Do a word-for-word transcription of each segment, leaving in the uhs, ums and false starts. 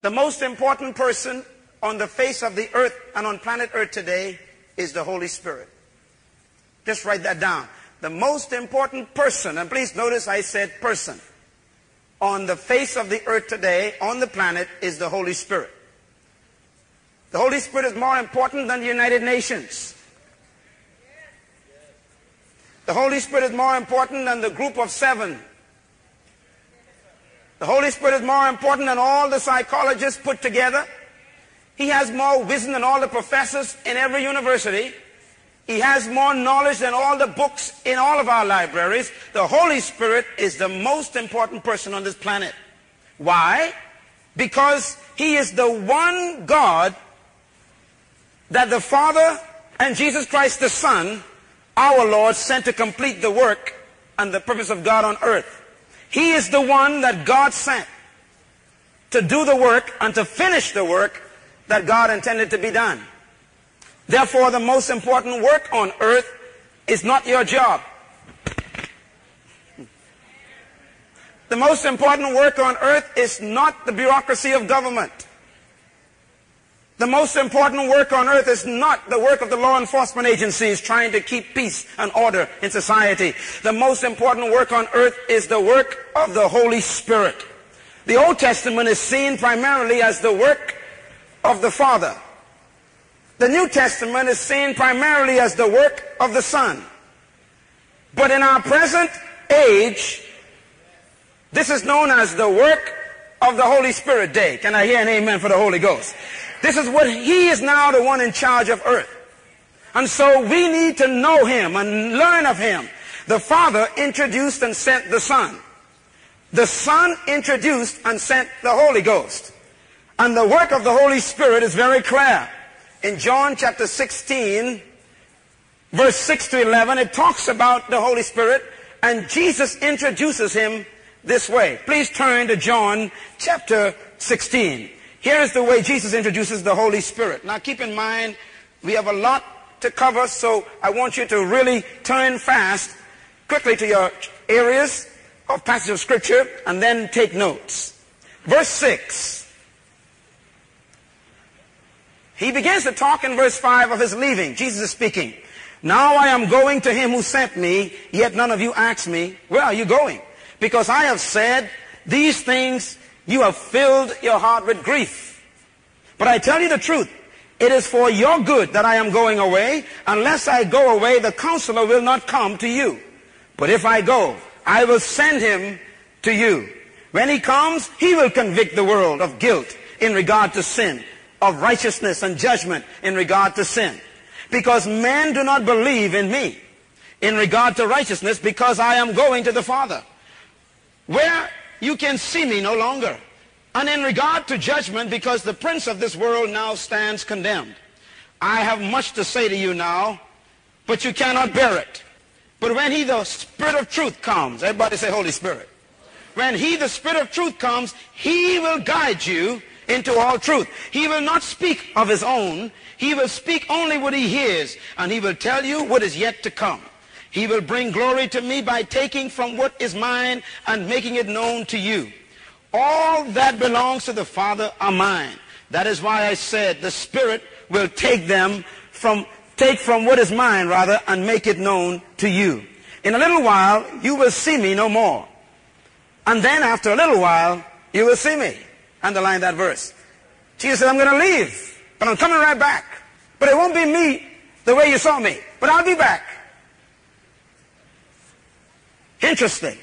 The most important person on the face of the earth and on planet Earth today is the Holy Spirit. Just write that down. The most important person, and please notice I said person, on the face of the earth today, on the planet, is the Holy Spirit. The Holy Spirit is more important than the United Nations. The Holy Spirit is more important than the group of seven. The Holy Spirit is more important than all the psychologists put together. He has more wisdom than all the professors in every university. He has more knowledge than all the books in all of our libraries. The Holy Spirit is the most important person on this planet. Why? Because He is the one God that the Father and Jesus Christ the Son, our Lord, sent to complete the work and the purpose of God on earth. He is the one that God sent to do the work and to finish the work that God intended to be done. Therefore, the most important work on earth is not your job. The most important work on earth is not the bureaucracy of government. The most important work on earth is not the work of the law enforcement agencies trying to keep peace and order in society. The most important work on earth is the work of the Holy Spirit. The Old Testament is seen primarily as the work of the Father. The New Testament is seen primarily as the work of the Son. But in our present age, this is known as the work of the Holy Spirit Day. Can I hear an amen for the Holy Ghost? This is what He is now the one in charge of earth. And so we need to know Him and learn of Him. The Father introduced and sent the Son. The Son introduced and sent the Holy Ghost. And the work of the Holy Spirit is very clear. In John chapter sixteen, verse six to eleven, it talks about the Holy Spirit, and Jesus introduces Him this way. Please turn to John chapter sixteen. Here is the way Jesus introduces the Holy Spirit. Now keep in mind, we have a lot to cover, so I want you to really turn fast, quickly to your areas of passage of Scripture, and then take notes. Verse six. He begins to talk in verse five of His leaving. Jesus is speaking. Now I am going to Him who sent me, yet none of you ask me, where are you going? Because I have said, these things you have filled your heart with grief. But I tell you the truth, it is for your good that I am going away. Unless I go away, the Counselor will not come to you. But if I go, I will send Him to you. When He comes, He will convict the world of guilt in regard to sin, of righteousness and judgment in regard to sin. Because men do not believe in me in regard to righteousness, because I am going to the Father, where you can see me no longer. And in regard to judgment, because the prince of this world now stands condemned. I have much to say to you now, but you cannot bear it. But when He, the Spirit of truth, comes, everybody say Holy Spirit. When He, the Spirit of truth, comes, He will guide you into all truth. He will not speak of His own. He will speak only what He hears, and He will tell you what is yet to come. He will bring glory to me by taking from what is mine and making it known to you. All that belongs to the Father are mine. That is why I said the Spirit will take them from, take from what is mine, rather, and make it known to you. In a little while, you will see me no more. And then after a little while, you will see me. Underline that verse. Jesus said, I'm going to leave, but I'm coming right back. But it won't be me the way you saw me, but I'll be back. Interesting.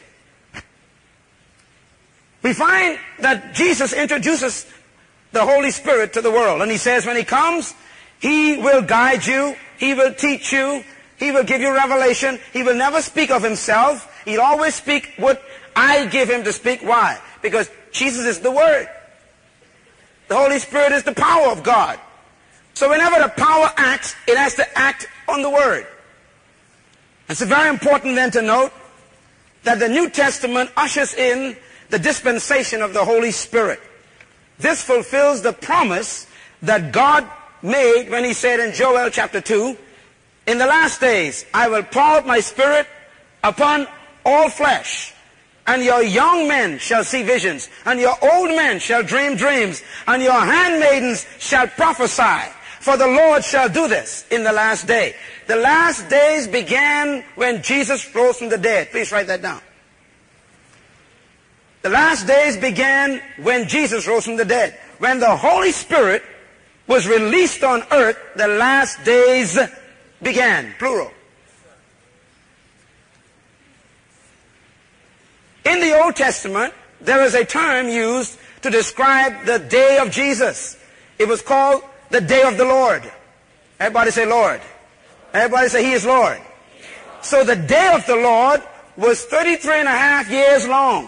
We find that Jesus introduces the Holy Spirit to the world. And He says when He comes, He will guide you, He will teach you, He will give you revelation. He will never speak of Himself. He'll always speak what I give Him to speak. Why? Because Jesus is the Word. The Holy Spirit is the power of God. So whenever the power acts, it has to act on the Word. It's very important then to note that the New Testament ushers in the dispensation of the Holy Spirit. This fulfills the promise that God made when He said in Joel chapter two, in the last days I will pour out my Spirit upon all flesh. And your young men shall see visions, and your old men shall dream dreams, and your handmaidens shall prophesy. For the Lord shall do this in the last day. The last days began when Jesus rose from the dead. Please write that down. The last days began when Jesus rose from the dead. When the Holy Spirit was released on earth, the last days began. Plural. In the Old Testament, there is a term used to describe the day of Jesus. It was called the day of the Lord. Everybody say Lord. Everybody say He is Lord. So the day of the Lord was thirty-three and a half years long.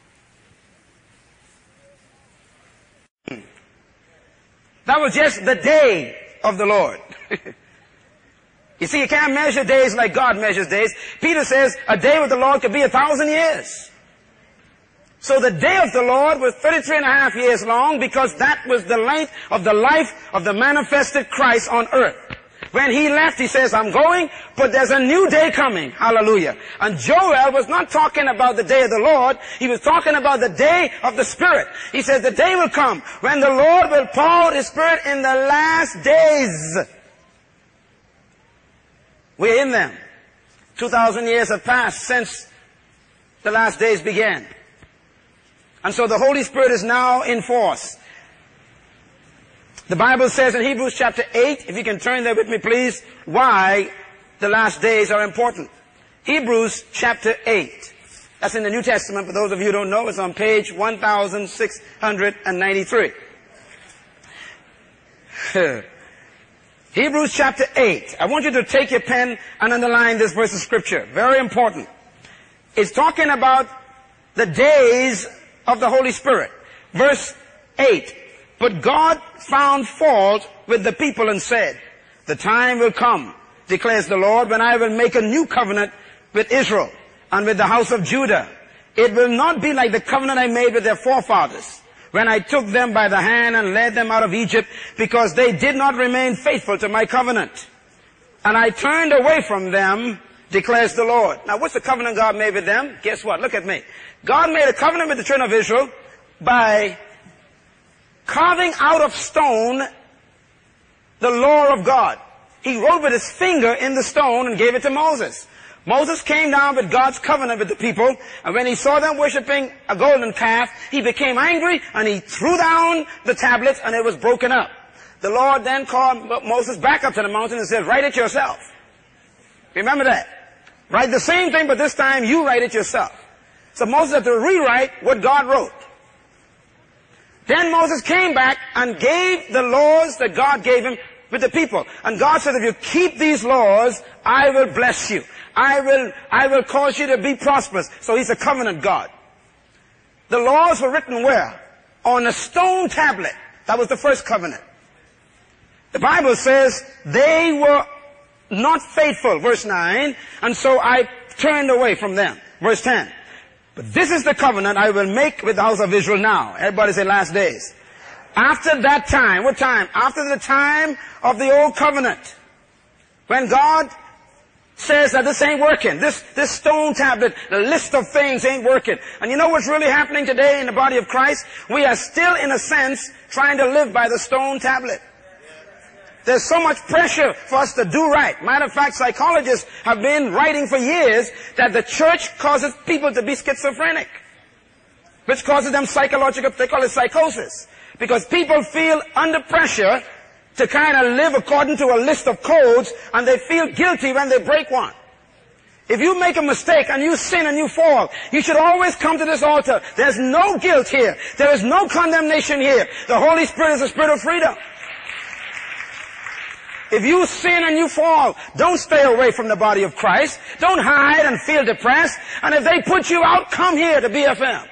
That was just the day of the Lord. You see, you can't measure days like God measures days. Peter says a day with the Lord could be a thousand years. So the day of the Lord was thirty-three and a half years long because that was the length of the life of the manifested Christ on earth. When He left, He says, I'm going, but there's a new day coming. Hallelujah. And Joel was not talking about the day of the Lord. He was talking about the day of the Spirit. He says the day will come when the Lord will pour out His Spirit in the last days. We're in them. Two thousand years have passed since the last days began. And so the Holy Spirit is now in force. The Bible says in Hebrews chapter eight, if you can turn there with me please, why the last days are important. Hebrews chapter eight. That's in the New Testament. For those of you who don't know, it's on page one thousand six hundred ninety-three. Hebrews chapter eight. I want you to take your pen and underline this verse of Scripture. Very important. It's talking about the days of the Holy Spirit. Verse eight. But God found fault with the people and said, the time will come, declares the Lord, when I will make a new covenant with Israel and with the house of Judah. It will not be like the covenant I made with their forefathers, when I took them by the hand and led them out of Egypt, because they did not remain faithful to my covenant. And I turned away from them, declares the Lord. Now what's the covenant God made with them? Guess what? Look at me. God made a covenant with the children of Israel by carving out of stone the law of God. He wrote with his finger in the stone and gave it to Moses. Moses came down with God's covenant with the people, and when he saw them worshiping a golden calf, he became angry and he threw down the tablets and it was broken up. The Lord then called Moses back up to the mountain and said, write it yourself. Remember that. Write the same thing, but this time you write it yourself. So Moses had to rewrite what God wrote. Then Moses came back and gave the laws that God gave him with the people. And God said, if you keep these laws, I will bless you. I will, I will cause you to be prosperous. So He's a covenant God. The laws were written where? On a stone tablet. That was the first covenant. The Bible says they were not faithful, verse nine, and so I turned away from them. Verse ten. But this is the covenant I will make with the house of Israel now. Everybody say last days. After that time, what time? After the time of the old covenant. When God says that this ain't working. This, this stone tablet, the list of things ain't working. And you know what's really happening today in the body of Christ? We are still, in a sense, trying to live by the stone tablet. There's so much pressure for us to do right. Matter of fact, psychologists have been writing for years that the church causes people to be schizophrenic, which causes them psychological, they call it psychosis. Because people feel under pressure to kind of live according to a list of codes, and they feel guilty when they break one. If you make a mistake and you sin and you fall, you should always come to this altar. There's no guilt here. There is no condemnation here. The Holy Spirit is a spirit of freedom. If you sin and you fall, don't stay away from the body of Christ. Don't hide and feel depressed. And if they put you out, come here to B F M.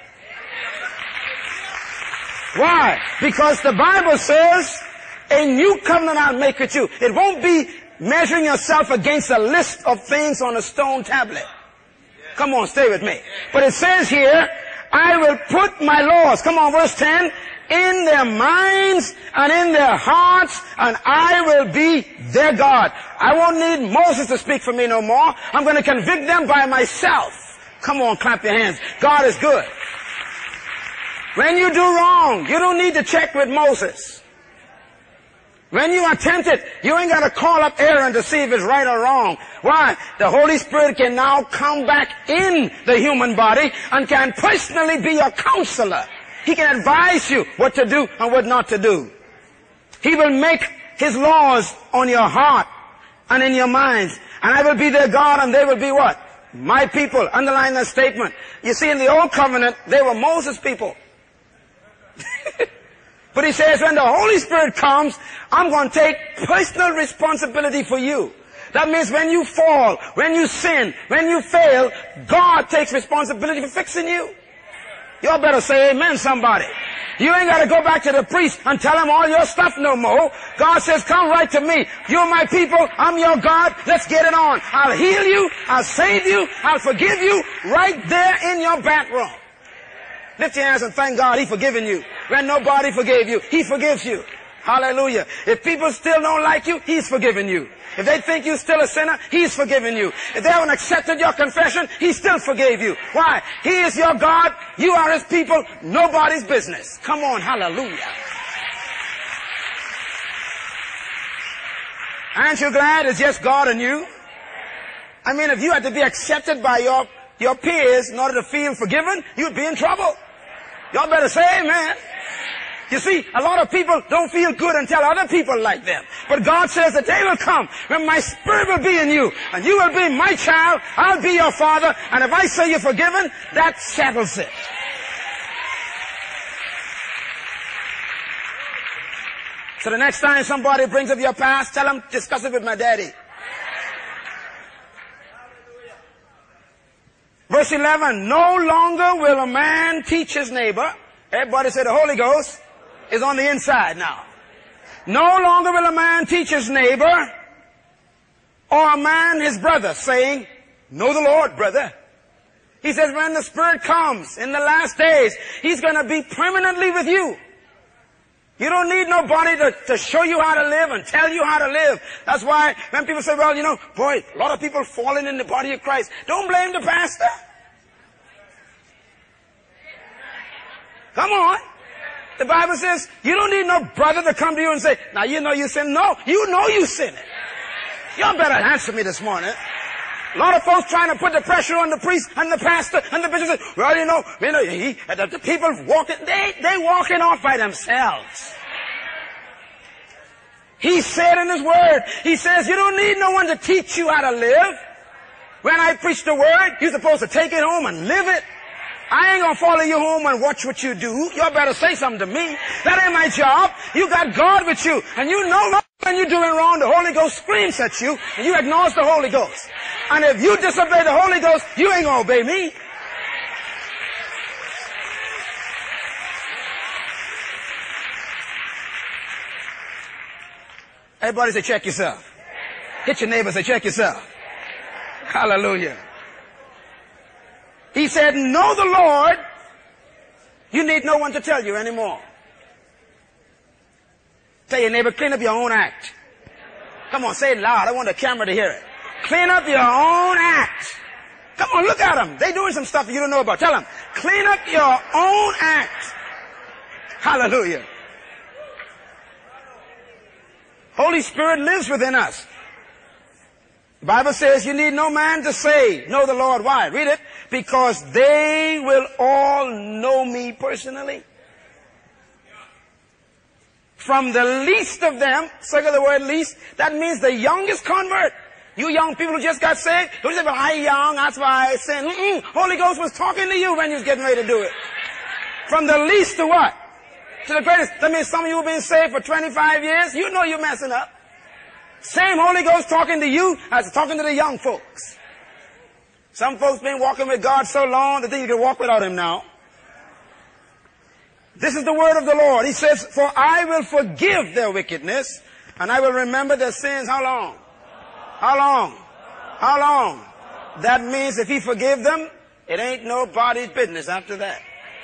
Why? Because the Bible says, a new covenant I'll make with you. It won't be measuring yourself against a list of things on a stone tablet. Come on, stay with me. But it says here, I will put my laws, come on, verse ten, in their minds and in their hearts, and I will be their God. I won't need Moses to speak for me no more. I'm going to convict them by myself. Come on, clap your hands. God is good. When you do wrong, you don't need to check with Moses. When you are tempted, you ain't got to call up Aaron to see if it's right or wrong. Why? The Holy Spirit can now come back in the human body and can personally be your counselor. He can advise you what to do and what not to do. He will make His laws on your heart and in your minds. And I will be their God and they will be what? My people. Underline that statement. You see, in the Old Covenant, they were Moses' people. But He says, when the Holy Spirit comes, I'm going to take personal responsibility for you. That means when you fall, when you sin, when you fail, God takes responsibility for fixing you. Y'all better say amen, somebody. You ain't got to go back to the priest and tell him all your stuff no more. God says, come right to me. You're my people. I'm your God. Let's get it on. I'll heal you. I'll save you. I'll forgive you right there in your back room. Lift your hands and thank God He's forgiven you. When nobody forgave you, He forgives you. Hallelujah. If people still don't like you, He's forgiven you. If they think you're still a sinner, He's forgiven you. If they haven't accepted your confession, He still forgave you. Why? He is your God. You are His people. Nobody's business. Come on. Hallelujah. Aren't you glad it's just God and you? I mean, if you had to be accepted by your, your peers in order to feel forgiven, you'd be in trouble. Y'all better say amen. You see, a lot of people don't feel good until other people like them. But God says the day will come when my Spirit will be in you, and you will be my child, I'll be your father, and if I say you're forgiven, that settles it. So the next time somebody brings up your past, tell them, discuss it with my daddy. Verse eleven, no longer will a man teach his neighbor. Everybody say the Holy Ghost is on the inside now. No longer will a man teach his neighbor or a man his brother, saying, know the Lord, brother. He says when the Spirit comes in the last days, He's going to be permanently with you. You don't need nobody to, to show you how to live and tell you how to live. That's why when people say, well, you know, boy, a lot of people falling in the body of Christ. Don't blame the pastor. Come on. The Bible says you don't need no brother to come to you and say, now you know you sin. No, you know you sin it. Y'all better answer me this morning. A lot of folks trying to put the pressure on the priest and the pastor and the bishop. Say, well, you know, you know, he, the, the people walking, they, they walking off by themselves. He said in His Word, He says, you don't need no one to teach you how to live. When I preach the Word, you're supposed to take it home and live it. I ain't gonna follow you home and watch what you do. Y'all better say something to me. That ain't my job. You got God with you. And you know when you're doing wrong, the Holy Ghost screams at you and you ignore the Holy Ghost. And if you disobey the Holy Ghost, you ain't gonna obey me. Everybody say check yourself. Hit your neighbor, say check yourself. Hallelujah. He said, know the Lord. You need no one to tell you anymore. Tell your neighbor, clean up your own act. Come on, say it loud. I want the camera to hear it. Clean up your own act. Come on, look at them. They're doing some stuff you don't know about. Tell them, clean up your own act. Hallelujah. Holy Spirit lives within us. The Bible says you need no man to say, know the Lord. Why? Read it. Because they will all know me personally. From the least of them, circle the word least, that means the youngest convert. You young people who just got saved, don't say, well, I'm young, that's why I sin. Mm-mm. Holy Ghost was talking to you when you was getting ready to do it. From the least to what? To the greatest. That means some of you have been saved for twenty-five years. You know you're messing up. Same Holy Ghost talking to you as talking to the young folks. Some folks been walking with God so long that they can walk without Him now. This is the word of the Lord. He says, for I will forgive their wickedness and I will remember their sins. How long? How long? How long? That means if He forgive them, it ain't nobody's business after that.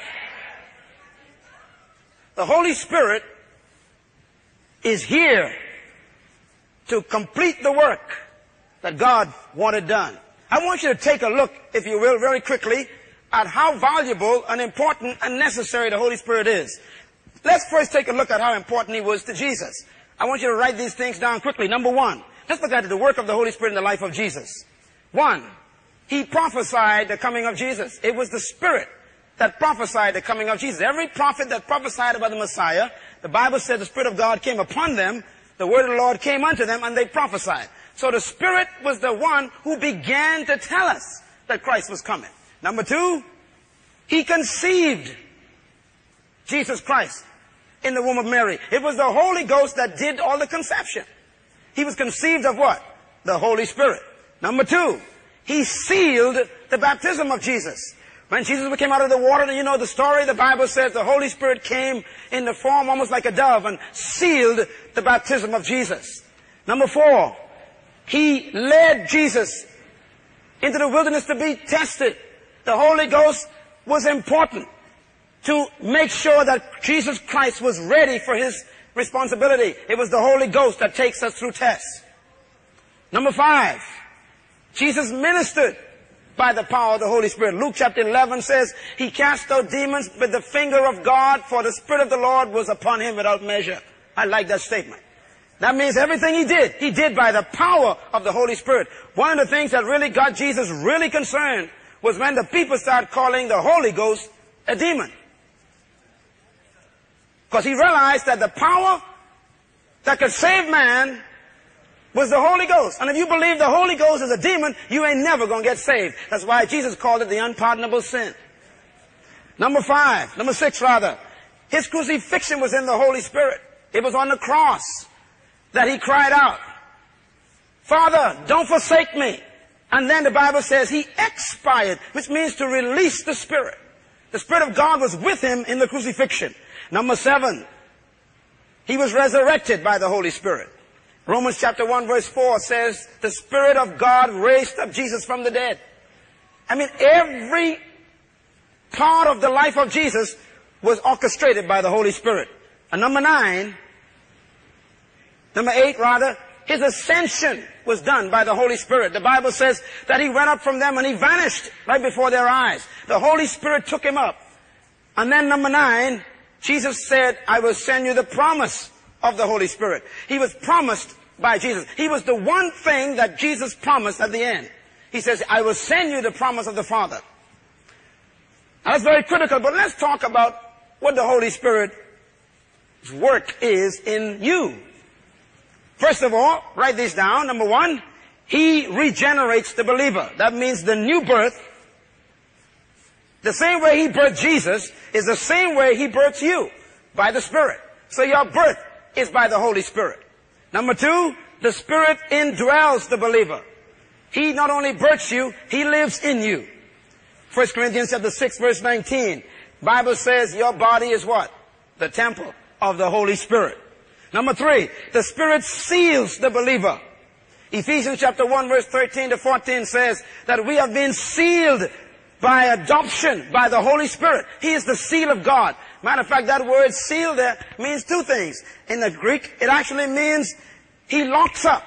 The Holy Spirit is here to complete the work that God wanted done. I want you to take a look, if you will, very quickly at how valuable and important and necessary the Holy Spirit is. Let's first take a look at how important he was to Jesus. I want you to write these things down quickly. Number one, let's look at the work of the Holy Spirit in the life of Jesus. One, he prophesied the coming of Jesus. It was the Spirit that prophesied the coming of Jesus. Every prophet that prophesied about the Messiah, the Bible said the Spirit of God came upon them, the word of the Lord came unto them, and they prophesied. So the Spirit was the one who began to tell us that Christ was coming. Number two, he conceived Jesus Christ in the womb of Mary. It was the Holy Ghost that did all the conception. He was conceived of what? The Holy Spirit. Number two, he sealed the baptism of Jesus. When Jesus came out of the water, you know the story, the Bible says the Holy Spirit came in the form almost like a dove and sealed the baptism of Jesus. Number four, he led Jesus into the wilderness to be tested. The Holy Ghost was important to make sure that Jesus Christ was ready for his responsibility. It was the Holy Ghost that takes us through tests. Number five, Jesus ministered by the power of the Holy Spirit. Luke chapter eleven says, he cast out demons with the finger of God, for the Spirit of the Lord was upon him without measure. I like that statement. That means everything he did, he did by the power of the Holy Spirit. One of the things that really got Jesus really concerned was when the people started calling the Holy Ghost a demon. Because he realized that the power that could save man was the Holy Ghost. And if you believe the Holy Ghost is a demon, you ain't never going to get saved. That's why Jesus called it the unpardonable sin. Number five, number six rather, his crucifixion was in the Holy Spirit. It was on the cross that he cried out, Father, don't forsake me. And then the Bible says he expired, which means to release the Spirit. The Spirit of God was with him in the crucifixion. Number seven, he was resurrected by the Holy Spirit. Romans chapter one verse four says, the Spirit of God raised up Jesus from the dead. I mean, every part of the life of Jesus was orchestrated by the Holy Spirit. And number nine, number eight rather, his ascension was done by the Holy Spirit. The Bible says that he went up from them and he vanished right before their eyes. The Holy Spirit took him up. And then number nine, Jesus said, I will send you the promise of the Holy Spirit. He was promised by Jesus. He was the one thing that Jesus promised at the end. He says, I will send you the promise of the Father. Now, that's very critical, but let's talk about what the Holy Spirit's work is in you. First of all, write this down. Number one, he regenerates the believer. That means the new birth. The same way he birthed Jesus is the same way he births you, by the Spirit. So your birth is by the Holy Spirit. Number two, the Spirit indwells the believer. He not only births you, he lives in you. First Corinthians chapter six verse nineteen. Bible says your body is what? The temple of the Holy Spirit. Number three, the Spirit seals the believer. Ephesians chapter one verse thirteen to fourteen says that we have been sealed by adoption by the Holy Spirit. He is the seal of God. Matter of fact, that word seal there means two things. In the Greek, it actually means he locks up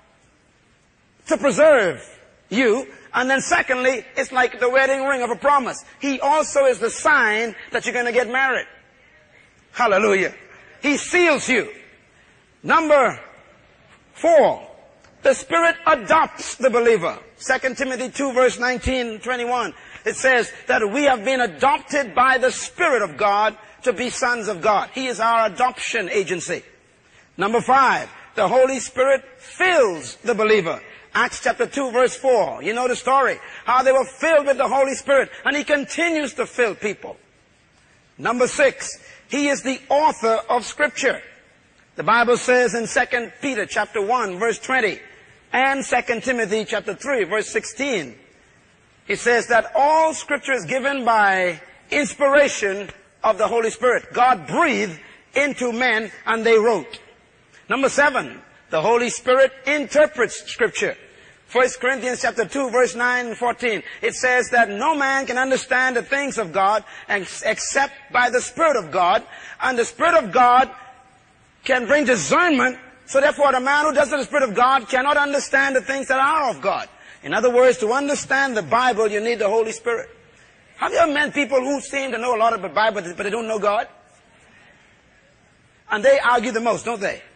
to preserve you. And then secondly, it's like the wedding ring of a promise. He also is the sign that you're going to get married. Hallelujah. He seals you. Number four, the Spirit adopts the believer. Second Timothy two verse nineteen and twenty-one. It says that we have been adopted by the Spirit of God to be sons of God. He is our adoption agency. Number five, the Holy Spirit fills the believer. Acts chapter two verse four. You know the story. How they were filled with the Holy Spirit. And he continues to fill people. Number six, he is the author of Scripture. The Bible says in Second Peter chapter one verse twenty and Second Timothy chapter three verse sixteen. It says that all Scripture is given by inspiration of the Holy Spirit. God breathed into men and they wrote. Number seven, the Holy Spirit interprets Scripture. First Corinthians chapter two verse nine and fourteen. It says that no man can understand the things of God except by the Spirit of God. And the Spirit of God can bring discernment. So therefore the man who doesn't have the Spirit of God cannot understand the things that are of God. In other words, to understand the Bible, you need the Holy Spirit. Have you ever met people who seem to know a lot of the Bible, but they don't know God? And they argue the most, don't they?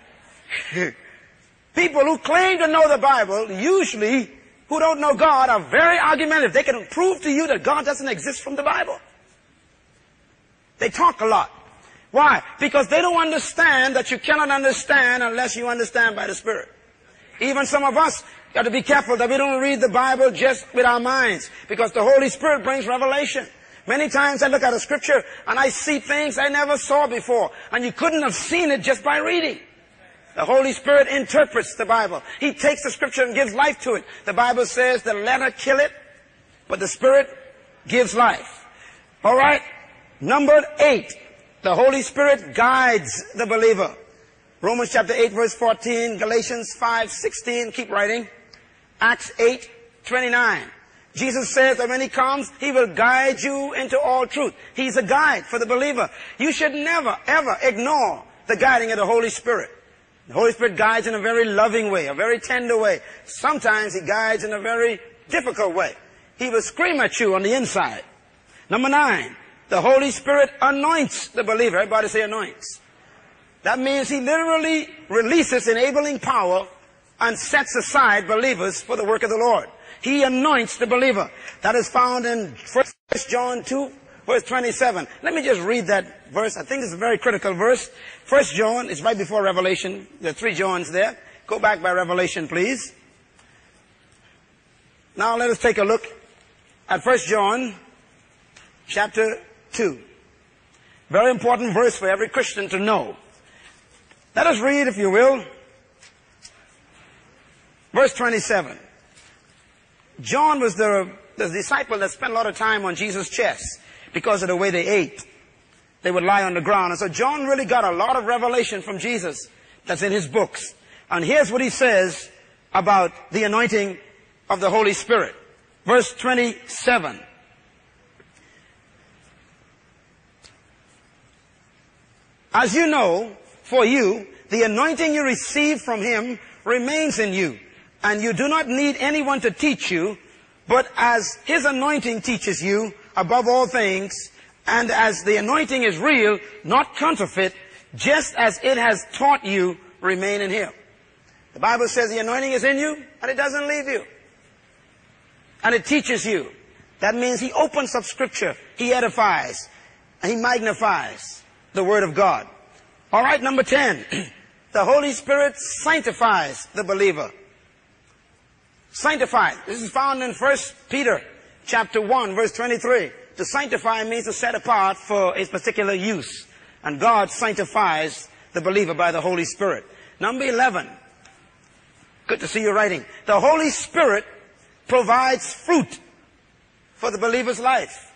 People who claim to know the Bible, usually, who don't know God, are very argumentative. They can prove to you that God doesn't exist from the Bible. They talk a lot. Why? Because they don't understand that you cannot understand unless you understand by the Spirit. Even some of us got to be careful that we don't read the Bible just with our minds, because the Holy Spirit brings revelation. Many times I look at a scripture and I see things I never saw before, and you couldn't have seen it just by reading. The Holy Spirit interprets the Bible. He takes the scripture and gives life to it. The Bible says the letter kill it, but the Spirit gives life. All right? Number eight, the Holy Spirit guides the believer. Romans chapter eight verse fourteen, Galatians five sixteen, keep writing. Acts eight twenty-nine. Jesus says that when He comes, He will guide you into all truth. He's a guide for the believer. You should never, ever ignore the guiding of the Holy Spirit. The Holy Spirit guides in a very loving way, a very tender way. Sometimes He guides in a very difficult way. He will scream at you on the inside. Number nine, the Holy Spirit anoints the believer. Everybody say anoints. That means He literally releases enabling power and sets aside believers for the work of the Lord. He anoints the believer. That is found in First John two, verse twenty-seven. Let me just read that verse. I think it's a very critical verse. First John is right before Revelation. There are three Johns there. Go back by Revelation, please. Now let us take a look at First John chapter two. Very important verse for every Christian to know. Let us read, if you will, verse twenty-seven. John was the, the disciple that spent a lot of time on Jesus' chest because of the way they ate. They would lie on the ground. And so John really got a lot of revelation from Jesus that's in his books. And here's what he says about the anointing of the Holy Spirit. Verse twenty-seven. As you know, for you, the anointing you received from Him remains in you, and you do not need anyone to teach you, but as His anointing teaches you above all things, and as the anointing is real, not counterfeit, just as it has taught you, remain in Him. The Bible says the anointing is in you, and it doesn't leave you. And it teaches you. That means He opens up Scripture, He edifies, and He magnifies the Word of God. All right, number ten. The Holy Spirit sanctifies the believer. Sanctify. This is found in First Peter chapter one, verse twenty-three. To sanctify means to set apart for a particular use. And God sanctifies the believer by the Holy Spirit. Number eleven. Good to see you writing. The Holy Spirit provides fruit for the believer's life.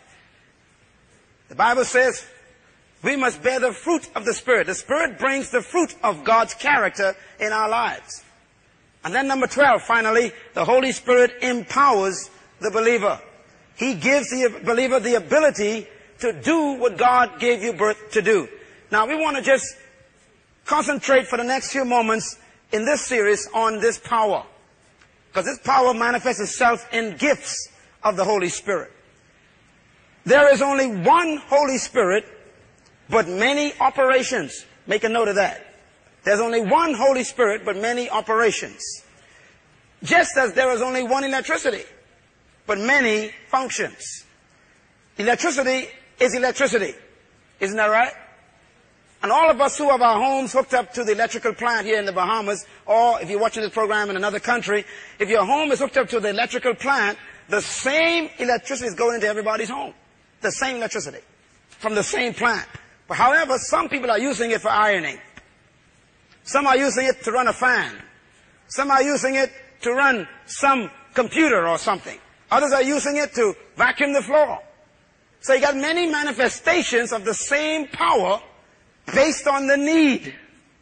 The Bible says we must bear the fruit of the Spirit. The Spirit brings the fruit of God's character in our lives. And then number twelve, finally, the Holy Spirit empowers the believer. He gives the believer the ability to do what God gave you birth to do. Now, we want to just concentrate for the next few moments in this series on this power. Because this power manifests itself in gifts of the Holy Spirit. There is only one Holy Spirit, but many operations. Make a note of that. There's only one Holy Spirit, but many operations. Just as there is only one electricity, but many functions. Electricity is electricity. Isn't that right? And all of us who have our homes hooked up to the electrical plant here in the Bahamas, or if you're watching this program in another country, if your home is hooked up to the electrical plant, the same electricity is going into everybody's home. The same electricity. From the same plant. But however, some people are using it for ironing. Some are using it to run a fan. Some are using it to run some computer or something. Others are using it to vacuum the floor. So you got many manifestations of the same power based on the need.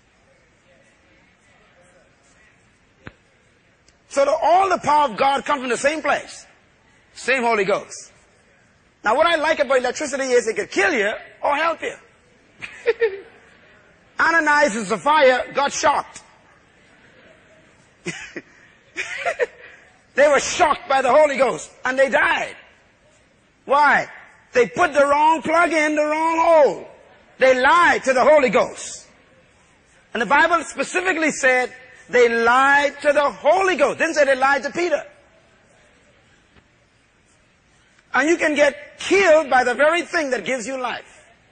So the, all the power of God comes from the same place. Same Holy Ghost. Now what I like about electricity is it could kill you or help you. Ananias and Sapphira got shocked. They were shocked by the Holy Ghost and they died. Why? They put the wrong plug in the wrong hole. They lied to the Holy Ghost. And the Bible specifically said they lied to the Holy Ghost. Didn't say they lied to Peter. And you can get killed by the very thing that gives you life.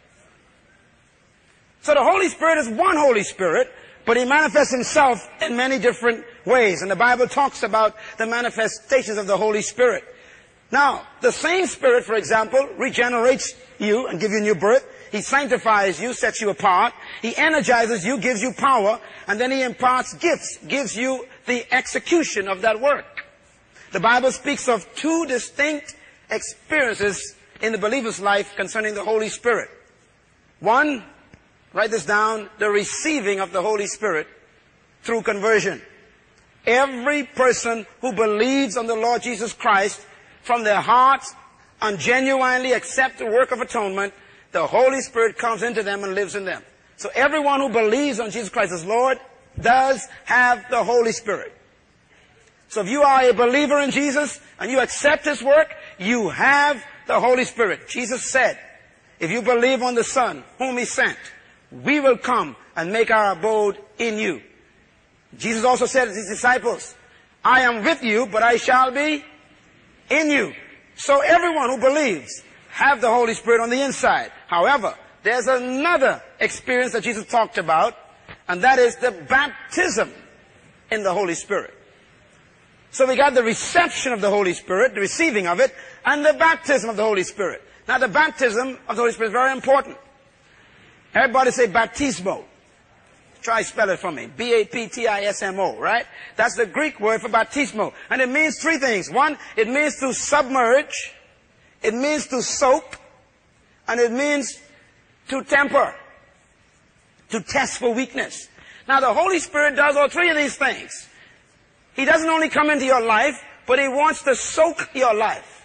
So the Holy Spirit is one Holy Spirit, but He manifests Himself in many different ways. And the Bible talks about the manifestations of the Holy Spirit. Now, the same Spirit, for example, regenerates you and gives you new birth. He sanctifies you, sets you apart. He energizes you, gives you power, and then He imparts gifts, gives you the execution of that work. The Bible speaks of two distinct experiences in the believer's life concerning the Holy Spirit. One, write this down, the receiving of the Holy Spirit through conversion. Every person who believes on the Lord Jesus Christ from their hearts and genuinely accept the work of atonement, the Holy Spirit comes into them and lives in them. So everyone who believes on Jesus Christ as Lord does have the Holy Spirit. So if you are a believer in Jesus and you accept His work, you have the Holy Spirit. Jesus said, if you believe on the Son whom He sent, we will come and make our abode in you. Jesus also said to His disciples, I am with you, but I shall be in you. So everyone who believes have the Holy Spirit on the inside. However, there's another experience that Jesus talked about, and that is the baptism in the Holy Spirit. So we got the reception of the Holy Spirit, the receiving of it, and the baptism of the Holy Spirit. Now the baptism of the Holy Spirit is very important. Everybody say baptismo. Try spell it for me. B A P T I S M O, right? That's the Greek word for baptismo. And it means three things. One, it means to submerge. It means to soak. And it means to temper. To test for weakness. Now the Holy Spirit does all three of these things. He doesn't only come into your life, but He wants to soak your life.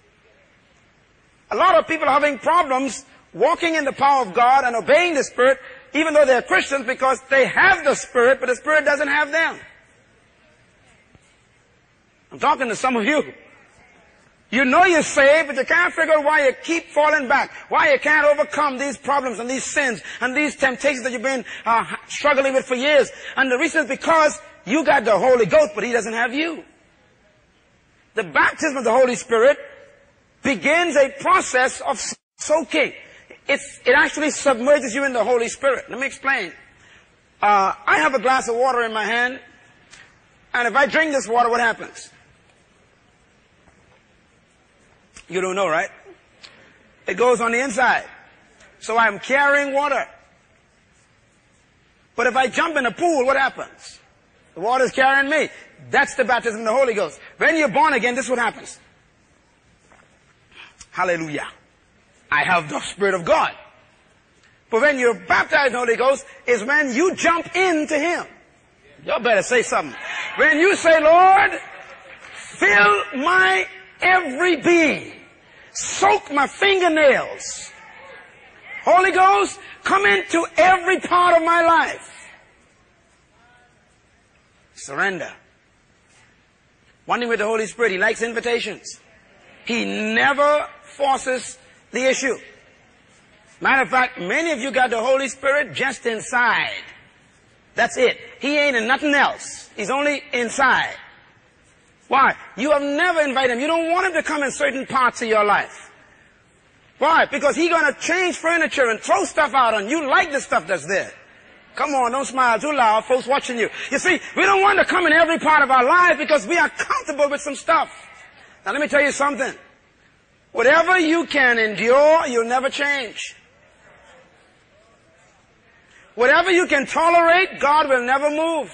A lot of people are having problems walking in the power of God and obeying the Spirit, even though they're Christians, because they have the Spirit, but the Spirit doesn't have them. I'm talking to some of you. You know you're saved, but you can't figure out why you keep falling back, why you can't overcome these problems and these sins and these temptations that you've been uh, struggling with for years. And the reason is because you got the Holy Ghost, but He doesn't have you. The baptism of the Holy Spirit begins a process of soaking. It's, it actually submerges you in the Holy Spirit. Let me explain. Uh, I have a glass of water in my hand, and if I drink this water, what happens? You don't know, right? It goes on the inside. So I'm carrying water. But if I jump in a pool, what happens? The water's carrying me. That's the baptism of the Holy Ghost. When you're born again, this is what happens. Hallelujah. I have the Spirit of God. But when you're baptized in the Holy Ghost is when you jump into Him. Y'all better say something. When you say, Lord, fill my every being. Soak my fingernails. Holy Ghost, come into every part of my life. Surrender. One thing with the Holy Spirit, He likes invitations. He never forces the issue. Matter of fact, many of you got the Holy Spirit just inside. That's it. He ain't in nothing else. He's only inside. Why? You have never invited Him. You don't want Him to come in certain parts of your life. Why? Because He's going to change furniture and throw stuff out on you. You like the stuff that's there. Come on, don't smile too loud. Folks watching you. You see, we don't want to come in every part of our life because we are comfortable with some stuff. Now let me tell you something. Whatever you can endure, you'll never change. Whatever you can tolerate, God will never move.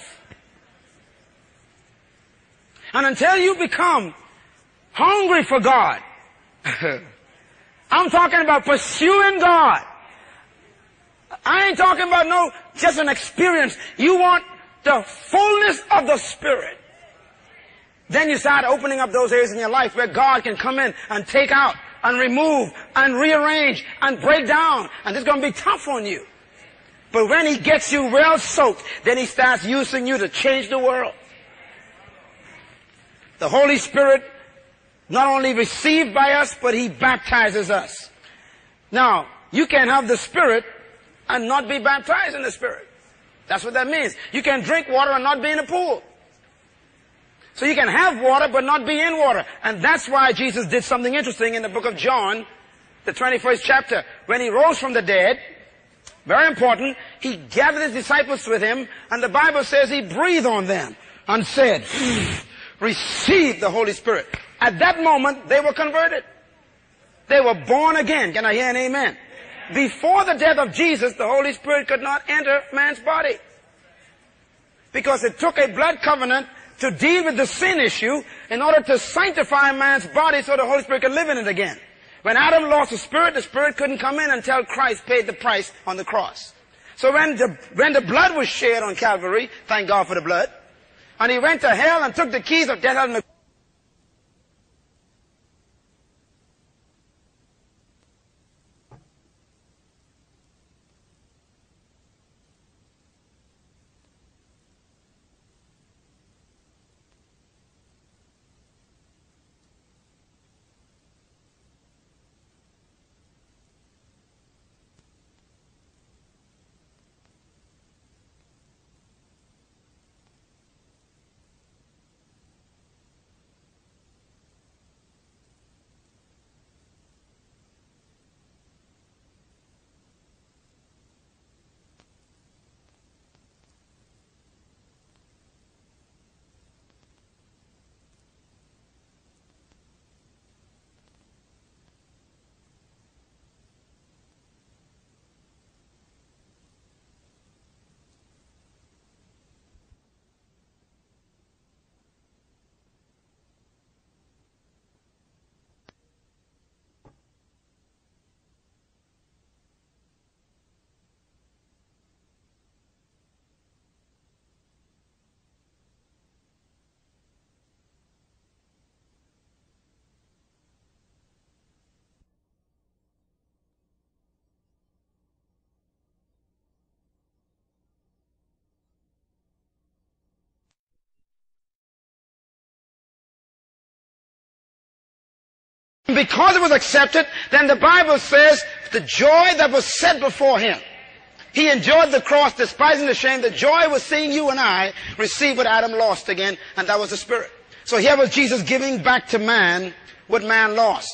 And until you become hungry for God, I'm talking about pursuing God. I ain't talking about no, just an experience. You want the fullness of the Spirit. Then you start opening up those areas in your life where God can come in and take out and remove and rearrange and break down. And it's going to be tough on you. But when He gets you well soaked, then He starts using you to change the world. The Holy Spirit not only received by us, but He baptizes us. Now, you can have the Spirit and not be baptized in the Spirit. That's what that means. You can drink water and not be in a pool. So you can have water but not be in water. And that's why Jesus did something interesting in the book of John, the twenty-first chapter. When He rose from the dead, very important, He gathered His disciples with Him, and the Bible says He breathed on them and said, receive the Holy Spirit. At that moment, they were converted. They were born again. Can I hear an amen? Before the death of Jesus, the Holy Spirit could not enter man's body. Because it took a blood covenant to deal with the sin issue in order to sanctify man's body so the Holy Spirit could live in it again. When Adam lost the Spirit, the Spirit couldn't come in until Christ paid the price on the cross. So when the, when the blood was shed on Calvary, thank God for the blood, and He went to hell and took the keys of death, hell, and the because it was accepted, then the Bible says the joy that was set before Him. He enjoyed the cross, despising the shame. The joy was seeing you and I receive what Adam lost again, and that was the Spirit. So here was Jesus giving back to man what man lost.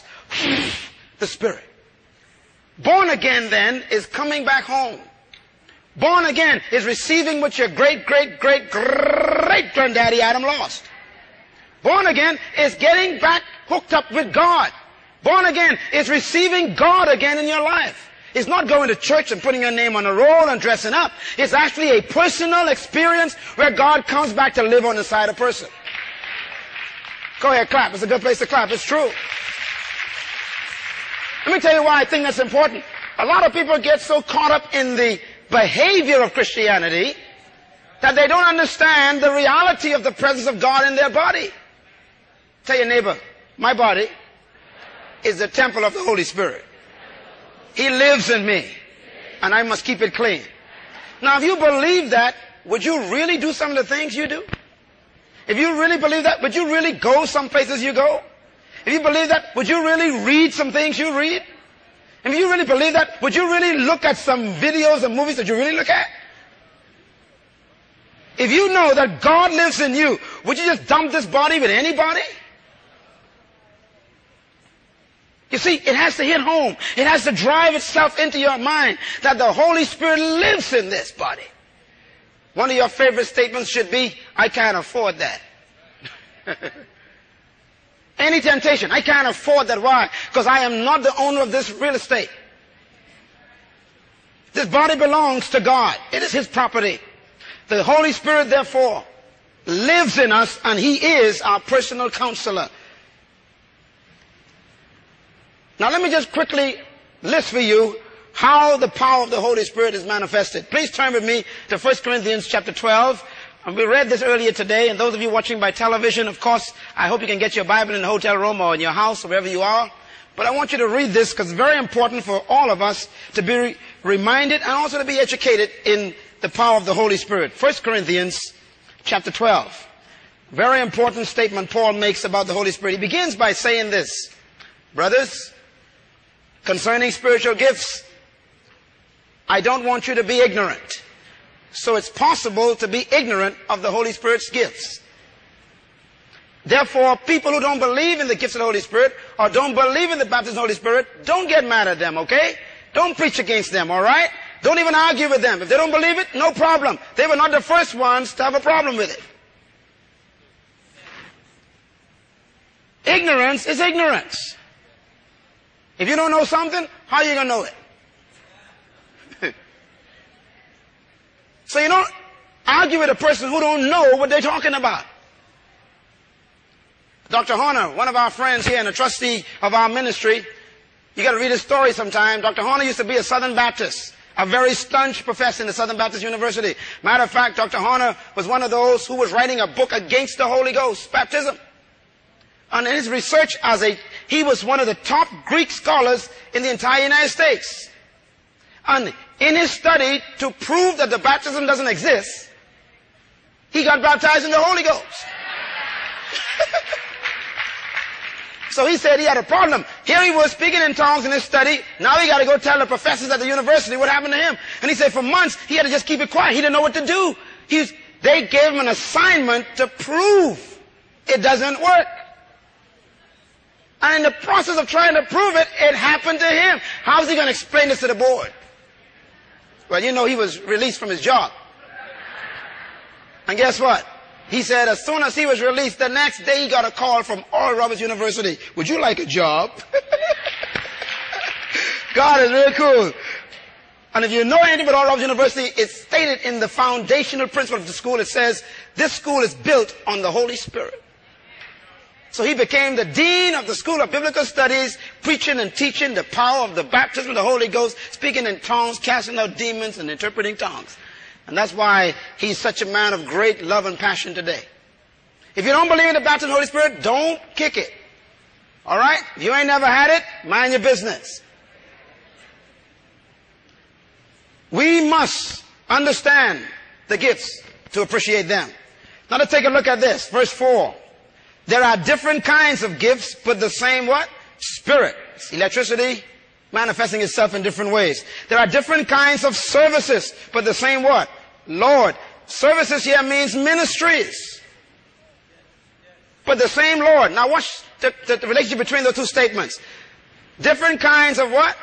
The Spirit. Born again then is coming back home. Born again is receiving what your great, great, great, great granddaddy Adam lost. Born again is getting back hooked up with God. Born again is receiving God again in your life. It's not going to church and putting your name on a roll and dressing up. It's actually a personal experience where God comes back to live on the side of a person. Go ahead, clap. It's a good place to clap. It's true. Let me tell you why I think that's important. A lot of people get so caught up in the behavior of Christianity that they don't understand the reality of the presence of God in their body. Tell your neighbor, my body is the temple of the Holy Spirit. He lives in me, and I must keep it clean. Now, if you believe that, would you really do some of the things you do? If you really believe that, would you really go some places you go? If you believe that, would you really read some things you read? If you really believe that, would you really look at some videos and movies that you really look at? If you know that God lives in you, would you just dump this body with anybody? You see, it has to hit home. It has to drive itself into your mind that the Holy Spirit lives in this body. One of your favorite statements should be, I can't afford that. Any temptation, I can't afford that. Why? Because I am not the owner of this real estate. This body belongs to God. It is His property. The Holy Spirit, therefore, lives in us, and He is our personal counselor. Now let me just quickly list for you how the power of the Holy Spirit is manifested. Please turn with me to First Corinthians chapter twelve. And we read this earlier today, and those of you watching by television, of course, I hope you can get your Bible in the hotel room or in your house or wherever you are. But I want you to read this because it's very important for all of us to be re- reminded and also to be educated in the power of the Holy Spirit. First Corinthians chapter twelve. Very important statement Paul makes about the Holy Spirit. He begins by saying this: brothers, concerning spiritual gifts, I don't want you to be ignorant. So it's possible to be ignorant of the Holy Spirit's gifts. Therefore, people who don't believe in the gifts of the Holy Spirit or don't believe in the baptism of the Holy Spirit, don't get mad at them, okay? Don't preach against them, all right? Don't even argue with them. If they don't believe it, no problem. They were not the first ones to have a problem with it. Ignorance is ignorance. If you don't know something, how are you going to know it? So you don't argue with a person who don't know what they're talking about. Doctor Horner, one of our friends here and a trustee of our ministry, you got to read his story sometime. Doctor Horner used to be a Southern Baptist, a very staunch professor in the Southern Baptist University. Matter of fact, Doctor Horner was one of those who was writing a book against the Holy Ghost baptism. And in his research, as a, he was one of the top Greek scholars in the entire United States. And in his study to prove that the baptism doesn't exist, he got baptized in the Holy Ghost. So he said he had a problem. Here he was speaking in tongues in his study. Now he got to go tell the professors at the university what happened to him. And he said for months he had to just keep it quiet. He didn't know what to do. He was, they gave him an assignment to prove it doesn't work. And in the process of trying to prove it, it happened to him. How is he going to explain this to the board? Well, you know, he was released from his job. And guess what? He said as soon as he was released, the next day he got a call from Oral Roberts University. Would you like a job? God is really cool. And if you know anything about Oral Roberts University, it's stated in the foundational principle of the school. It says, this school is built on the Holy Spirit. So he became the dean of the School of Biblical Studies, preaching and teaching the power of the baptism of the Holy Ghost, speaking in tongues, casting out demons, and interpreting tongues. And that's why he's such a man of great love and passion today. If you don't believe in the baptism of the Holy Spirit, don't kick it. All right? If you ain't never had it, mind your business. We must understand the gifts to appreciate them. Now let's take a look at this. Verse four. There are different kinds of gifts, but the same what? Spirit. It's electricity manifesting itself in different ways. There are different kinds of services, but the same what? Lord. Services here means ministries. But the same Lord. Now watch the, the, the relationship between those two statements. Different kinds of what?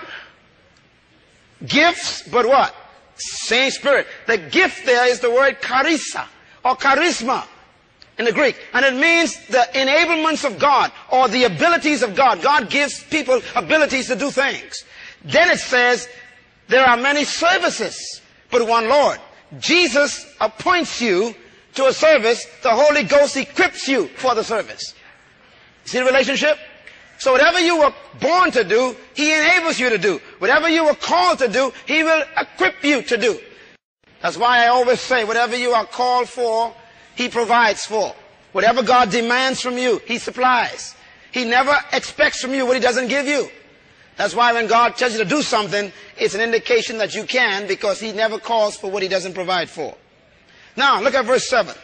Gifts, but what? Same Spirit. The gift there is the word charissa or charisma in the Greek. And it means the enablements of God or the abilities of God. God gives people abilities to do things. Then it says there are many services, but one Lord. Jesus appoints you to a service. The Holy Ghost equips you for the service. See the relationship? So whatever you were born to do, He enables you to do. Whatever you were called to do, He will equip you to do. That's why I always say, whatever you are called for, He provides for. Whatever God demands from you, He supplies. He never expects from you what He doesn't give you. That's why when God tells you to do something, it's an indication that you can, because He never calls for what He doesn't provide for. Now, look at verse seven.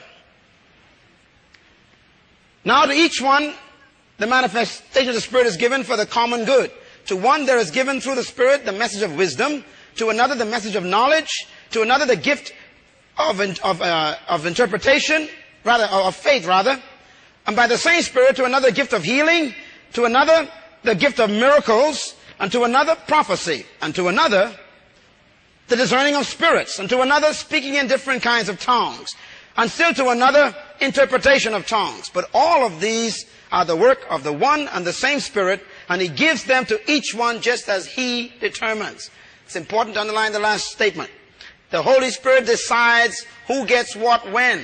Now to each one, the manifestation of the Spirit is given for the common good. To one there is given through the Spirit the message of wisdom. To another the message of knowledge. To another the gift of, of, uh, of interpretation, rather, of faith rather. And by the same Spirit to another gift of healing. To another the gift of miracles. And to another prophecy. And to another the discerning of spirits. And to another speaking in different kinds of tongues. And still to another interpretation of tongues. But all of these are the work of the one and the same Spirit, and He gives them to each one just as He determines. It's important to underline the last statement. The Holy Spirit decides who gets what when.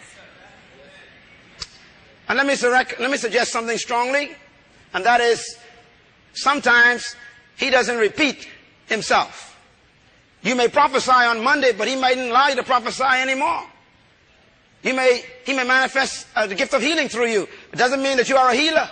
And let me, let me suggest something strongly, and that is, sometimes He doesn't repeat Himself. You may prophesy on Monday, but He mightn't allow you to prophesy anymore. He may, he may manifest uh, the gift of healing through you. It doesn't mean that you are a healer.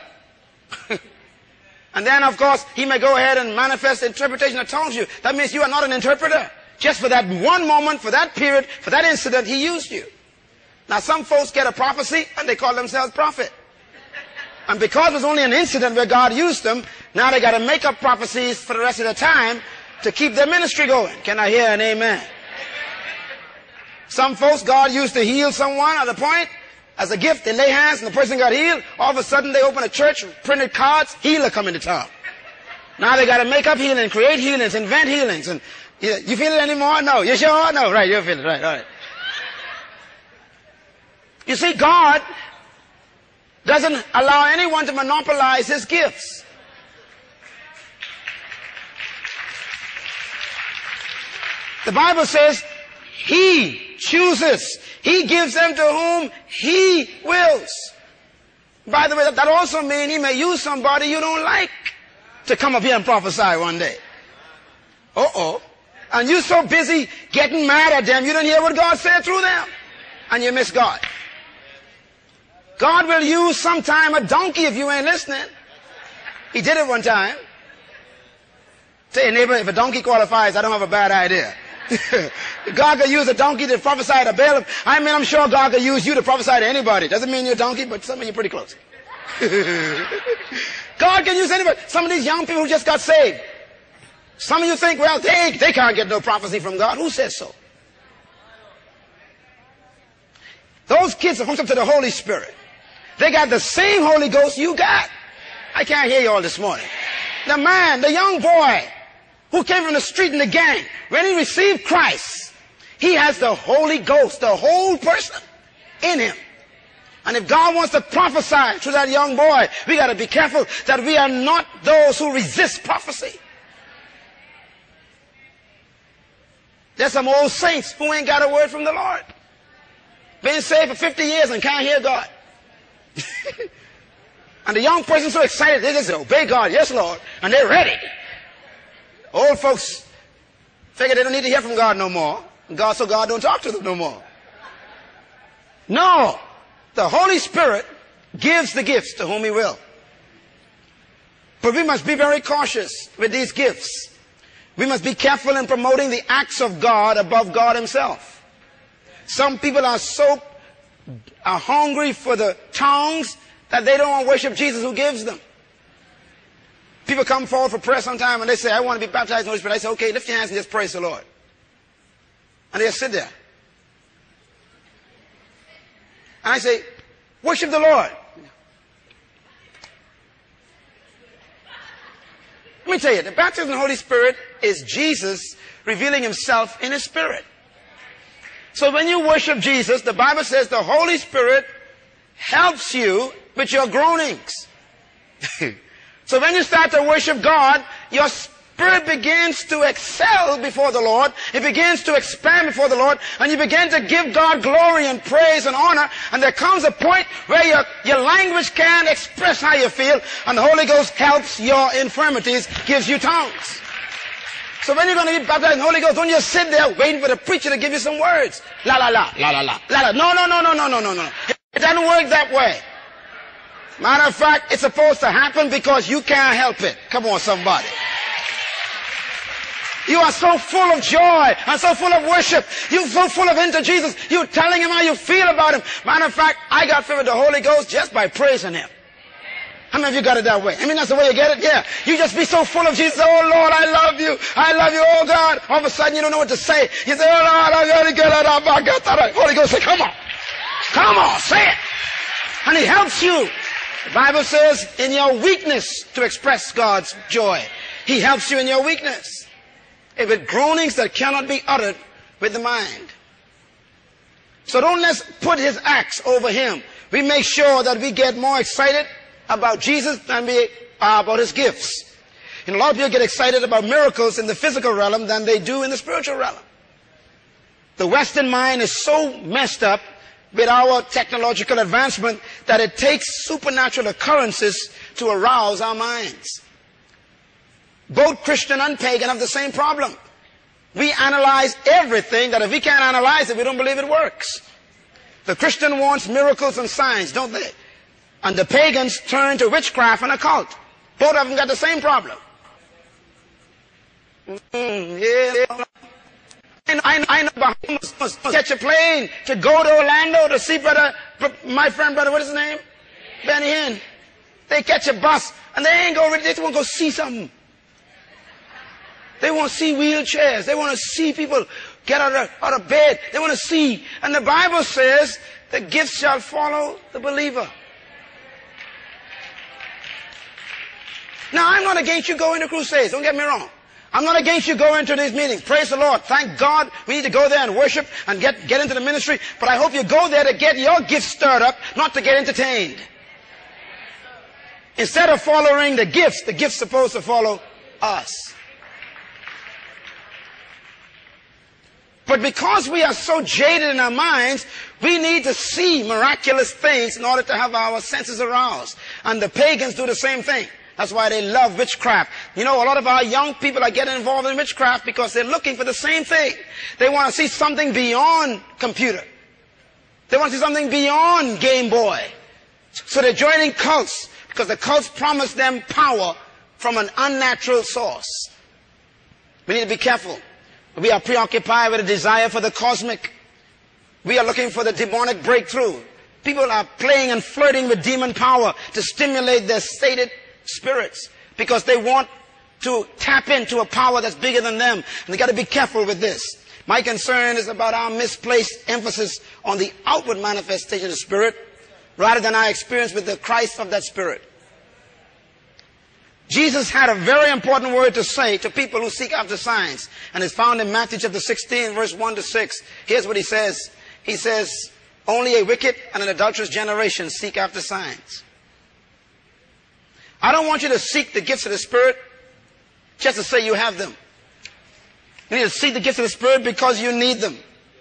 And then, of course, He may go ahead and manifest the interpretation of tongues you. That means you are not an interpreter. Just for that one moment, for that period, for that incident, He used you. Now some folks get a prophecy and they call themselves prophet. And because it was only an incident where God used them, now they got to make up prophecies for the rest of the time to keep their ministry going. Can I hear an amen? Some folks, God used to heal someone at a point as a gift. They lay hands and the person got healed. All of a sudden they open a church, printed cards, healer coming to town. Now they got to make up healing, create healings, invent healings. And you, you feel it anymore? No. You sure? No. Right. You feel it. Right. All right. You see, God doesn't allow anyone to monopolize his gifts. The Bible says he chooses. He gives them to whom he wills. By the way, that also means he may use somebody you don't like to come up here and prophesy one day. Uh-oh. And you're so busy getting mad at them, you don't hear what God said through them. And you miss God. God will use sometime a donkey if you ain't listening. He did it one time. Say, neighbor, if a donkey qualifies, I don't have a bad idea. God could use a donkey to prophesy to Balaam. I mean, I'm sure God could use you to prophesy to anybody. Doesn't mean you're a donkey, but some of you are pretty close. God can use anybody. Some of these young people who just got saved. Some of you think, well, they, they can't get no prophecy from God. Who says so? Those kids are hooked up to the Holy Spirit. They got the same Holy Ghost you got. I can't hear you all this morning. The man, the young boy who came from the street in the gang, when he received Christ, he has the Holy Ghost, the whole person in him. And if God wants to prophesy to that young boy, we got to be careful that we are not those who resist prophecy. There's some old saints who ain't got a word from the Lord. Been saved for fifty years and can't hear God. And the young person's so excited, they just obey God, yes Lord, and they're ready. Old folks figure they don't need to hear from God no more. God, so God don't talk to them no more. No. The Holy Spirit gives the gifts to whom he will. But we must be very cautious with these gifts. We must be careful in promoting the acts of God above God himself. Some people are so are hungry for the tongues that they don't want to worship Jesus who gives them. People come forward for prayer sometime and they say, I want to be baptized in the Holy Spirit. I say, okay, lift your hands and just praise the Lord. And they just sit there. And I say, worship the Lord. Let me tell you, the baptism in the Holy Spirit is Jesus revealing himself in his Spirit. So when you worship Jesus, the Bible says the Holy Spirit helps you with your groanings. So when you start to worship God, your spirit begins to excel before the Lord. It begins to expand before the Lord. And you begin to give God glory and praise and honor. And there comes a point where your, your language can't express how you feel. And the Holy Ghost helps your infirmities, gives you tongues. So when you're going to be baptized in the Holy Ghost, don't just sit there waiting for the preacher to give you some words. La la la, la la la, la la. No, no, no, no, no, no, no, no. It doesn't work that way. Matter of fact, it's supposed to happen because you can't help it. Come on, somebody. You are so full of joy and so full of worship. You're so full of into Jesus. You're telling him how you feel about him. Matter of fact, I got filled with the Holy Ghost just by praising him. How many of you got it that way? I mean, that's the way you get it? Yeah. You just be so full of Jesus. Oh, Lord, I love you. I love you. Oh, God. All of a sudden, you don't know what to say. You say, oh, Lord, I got to get it up. I got that. Holy Ghost say, come on. Come on. Say it. And he helps you. The Bible says, in your weakness to express God's joy. He helps you in your weakness. And with groanings that cannot be uttered with the mind. So don't let's put his acts over him. We make sure that we get more excited about Jesus than we are about his gifts. And a lot of people get excited about miracles in the physical realm than they do in the spiritual realm. The Western mind is so messed up with our technological advancement that it takes supernatural occurrences to arouse our minds. Both Christian and pagan have the same problem. We analyze everything that if we can't analyze it, we don't believe it works. The Christian wants miracles and signs, don't they? And the pagans turn to witchcraft and occult. Both of them got the same problem. Mm, yeah. I know, I know, I know Bahamas must catch a plane to go to Orlando to see brother, my friend brother, what is his name? Benny Hinn. They catch a bus and they ain't go, they just want to go see something. They want to see wheelchairs. They want to see people get out of, out of bed. They want to see. And the Bible says the gifts shall follow the believer. Now, I'm not against you going to crusades. Don't get me wrong. I'm not against you going to these meetings. Praise the Lord. Thank God we need to go there and worship and get, get into the ministry. But I hope you go there to get your gifts stirred up, not to get entertained. Instead of following the gifts, the gifts supposed to follow us. But because we are so jaded in our minds, we need to see miraculous things in order to have our senses aroused. And the pagans do the same thing. That's why they love witchcraft. You know, a lot of our young people are getting involved in witchcraft because they're looking for the same thing. They want to see something beyond computer. They want to see something beyond Game Boy. So they're joining cults because the cults promise them power from an unnatural source. We need to be careful. We are preoccupied with a desire for the cosmic. We are looking for the demonic breakthrough. People are playing and flirting with demon power to stimulate their sated spirits because they want to tap into a power that's bigger than them. And they got to be careful with this. My concern is about our misplaced emphasis on the outward manifestation of the Spirit rather than our experience with the Christ of that Spirit. Jesus had a very important word to say to people who seek after signs, and it's found in Matthew chapter sixteen, verse one to six. Here's what he says. He says, only a wicked and an adulterous generation seek after signs. I don't want you to seek the gifts of the Spirit just to say you have them. You need to seek the gifts of the Spirit because you need them.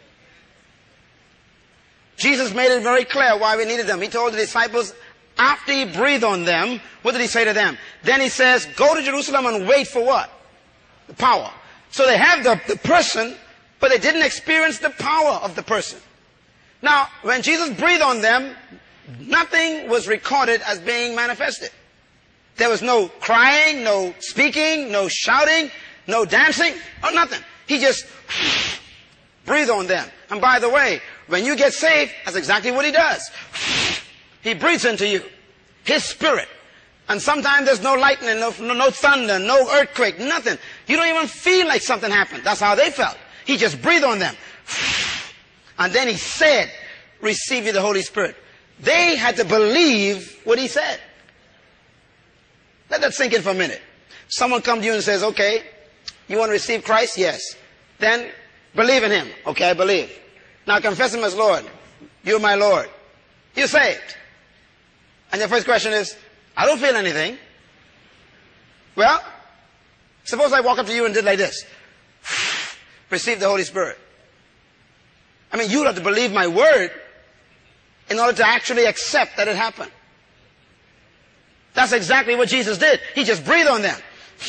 Jesus made it very clear why we needed them. He told the disciples, after he breathed on them, what did he say to them? Then he says, go to Jerusalem and wait for what? The power. So they have the, the person, but they didn't experience the power of the person. Now, when Jesus breathed on them, nothing was recorded as being manifested. There was no crying, no speaking, no shouting, no dancing, or nothing. He just breathed on them. And by the way, when you get saved, that's exactly what he does. He breathes into you his Spirit. And sometimes there's no lightning, no, no, no thunder, no earthquake, nothing. You don't even feel like something happened. That's how they felt. He just breathed on them. And then he said, receive you the Holy Spirit. They had to believe what he said. Let that sink in for a minute. Someone comes to you and says, okay, you want to receive Christ? Yes. Then believe in him. Okay, I believe. Now confess him as Lord. You're my Lord. You're saved. And your first question is, I don't feel anything. Well, suppose I walk up to you and did like this. Receive the Holy Spirit. I mean, you have to believe my word in order to actually accept that it happened. That's exactly what Jesus did. He just breathed on them.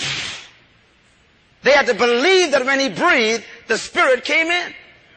They had to believe that when he breathed, the Spirit came in.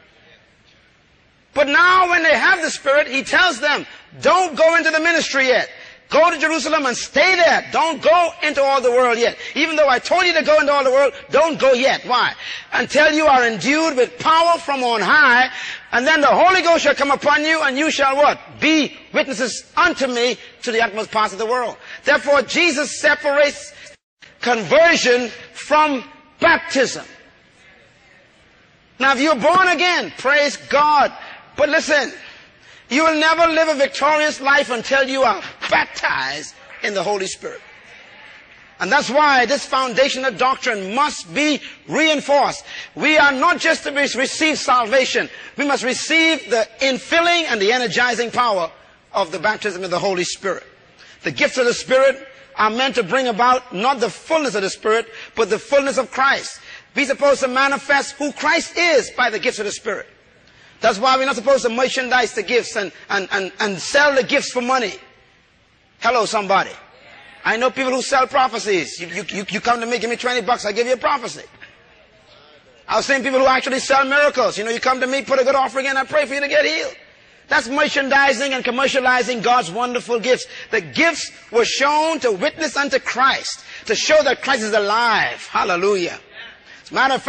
But now when they have the Spirit, he tells them, don't go into the ministry yet. Go to Jerusalem and stay there. Don't go into all the world yet. Even though I told you to go into all the world, don't go yet. Why? Until you are endued with power from on high, and then the Holy Ghost shall come upon you, and you shall what? Be witnesses unto me to the utmost parts of the world. Therefore, Jesus separates conversion from baptism. Now, if you're born again, praise God. But listen, you will never live a victorious life until you are baptized in the Holy Spirit. And that's why this foundational doctrine must be reinforced. We are not just to receive salvation. We must receive the infilling and the energizing power of the baptism of the Holy Spirit. The gifts of the Spirit are meant to bring about not the fullness of the Spirit, but the fullness of Christ. We're supposed to manifest who Christ is by the gifts of the Spirit. That's why we're not supposed to merchandise the gifts and, and, and, and sell the gifts for money. Hello, somebody. I know people who sell prophecies. You, you, you come to me, give me twenty bucks, I give you a prophecy. I was seeing people who actually sell miracles. You know, you come to me, put a good offering in, I pray for you to get healed. That's merchandising and commercializing God's wonderful gifts. The gifts were shown to witness unto Christ, to show that Christ is alive. Hallelujah. As a matter of fact,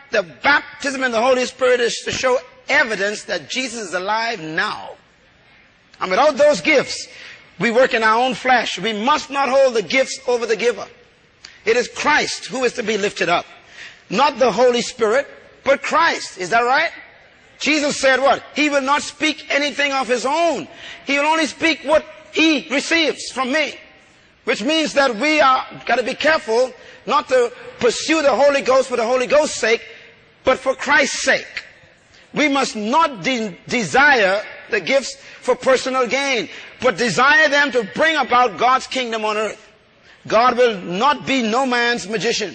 the baptism in the Holy Spirit is to show evidence that Jesus is alive now. And without those gifts, we work in our own flesh. We must not hold the gifts over the giver. It is Christ who is to be lifted up. Not the Holy Spirit, but Christ. Is that right? Jesus said what? He will not speak anything of his own. He will only speak what he receives from me. Which means that we are got to be careful not to pursue the Holy Ghost for the Holy Ghost's sake, but for Christ's sake. We must not de- desire the gifts for personal gain, but desire them to bring about God's kingdom on earth. God will not be no man's magician.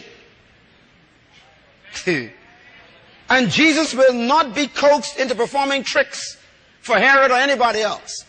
And Jesus will not be coaxed into performing tricks for Herod or anybody else.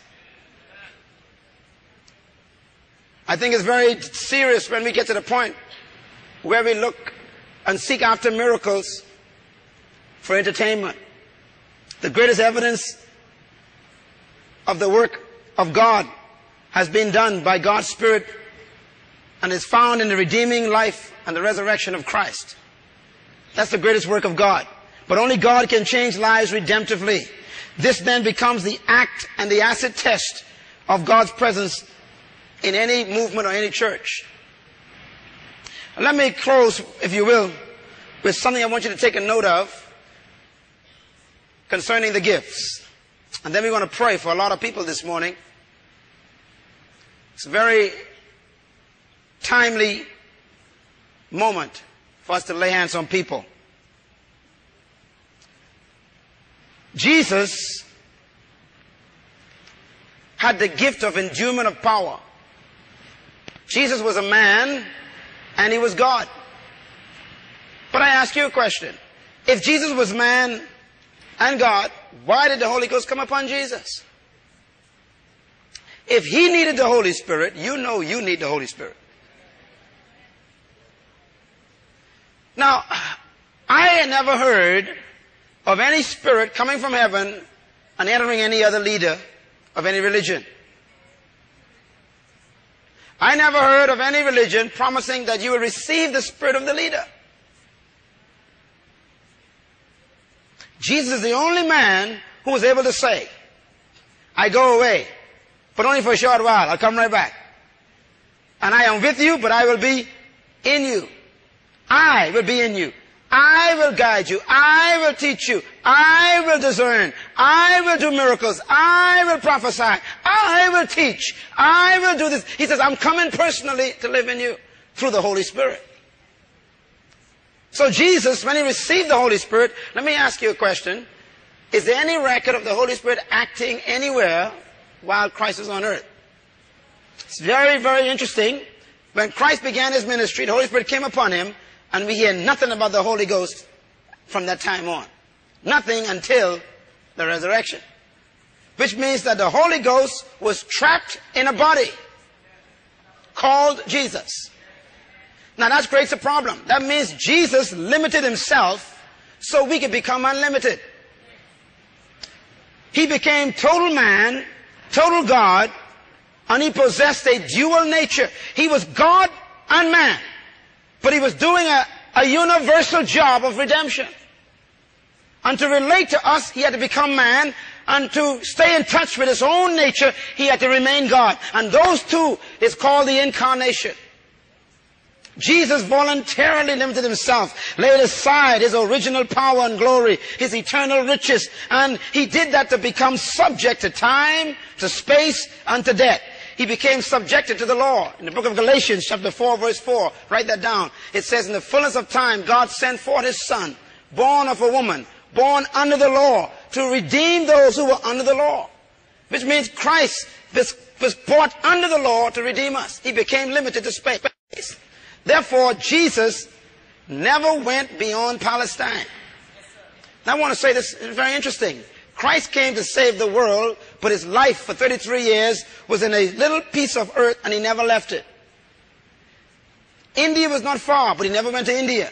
I think it's very serious when we get to the point where we look and seek after miracles for entertainment. The greatest evidence of the work of God has been done by God's Spirit and is found in the redeeming life and the resurrection of Christ. That's the greatest work of God. But only God can change lives redemptively. This then becomes the act and the acid test of God's presence in any movement or any church. Let me close, if you will, with something I want you to take a note of concerning the gifts. And then we want to pray for a lot of people this morning. It's a very timely moment for us to lay hands on people. Jesus had the gift of endowment of power. Jesus was a man and he was God. But I ask you a question. If Jesus was man and God, why did the Holy Ghost come upon Jesus? If he needed the Holy Spirit, you know you need the Holy Spirit. Now, I had never heard of any spirit coming from heaven and entering any other leader of any religion. I never heard of any religion promising that you will receive the spirit of the leader. Jesus is the only man who was able to say, I go away, but only for a short while. I'll come right back. And I am with you, but I will be in you. I will be in you. I will guide you. I will teach you. I will discern. I will do miracles. I will prophesy. I will teach. I will do this. He says, I'm coming personally to live in you through the Holy Spirit. So Jesus, when he received the Holy Spirit, let me ask you a question. Is there any record of the Holy Spirit acting anywhere while Christ was on earth? It's very, very interesting. When Christ began his ministry, the Holy Spirit came upon him, and we hear nothing about the Holy Ghost from that time on. Nothing until the resurrection. Which means that the Holy Ghost was trapped in a body called Jesus. Now that creates a problem. That means Jesus limited himself so we could become unlimited. He became total man, total God, and he possessed a dual nature. He was God and man. But he was doing a, a universal job of redemption. And to relate to us, he had to become man. And to stay in touch with his own nature, he had to remain God. And those two is called the incarnation. Jesus voluntarily limited himself, laid aside his original power and glory, his eternal riches. And he did that to become subject to time, to space, and to death. He became subjected to the law. In the book of Galatians, chapter four, verse four, write that down. It says, in the fullness of time, God sent forth his Son, born of a woman, born under the law, to redeem those who were under the law. Which means Christ was, was brought under the law to redeem us. He became limited to space. Therefore, Jesus never went beyond Palestine. Now I want to say this is very interesting. Christ came to save the world, but his life for thirty-three years was in a little piece of earth and he never left it. India was not far, but he never went to India.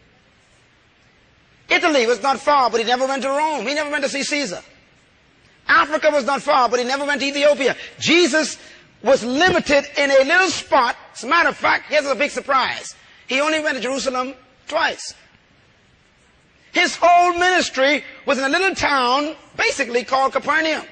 Italy was not far, but he never went to Rome. He never went to see Caesar. Africa was not far, but he never went to Ethiopia. Jesus was limited in a little spot. As a matter of fact, here's a big surprise. He only went to Jerusalem twice. His whole ministry was in a little town basically called Capernaum.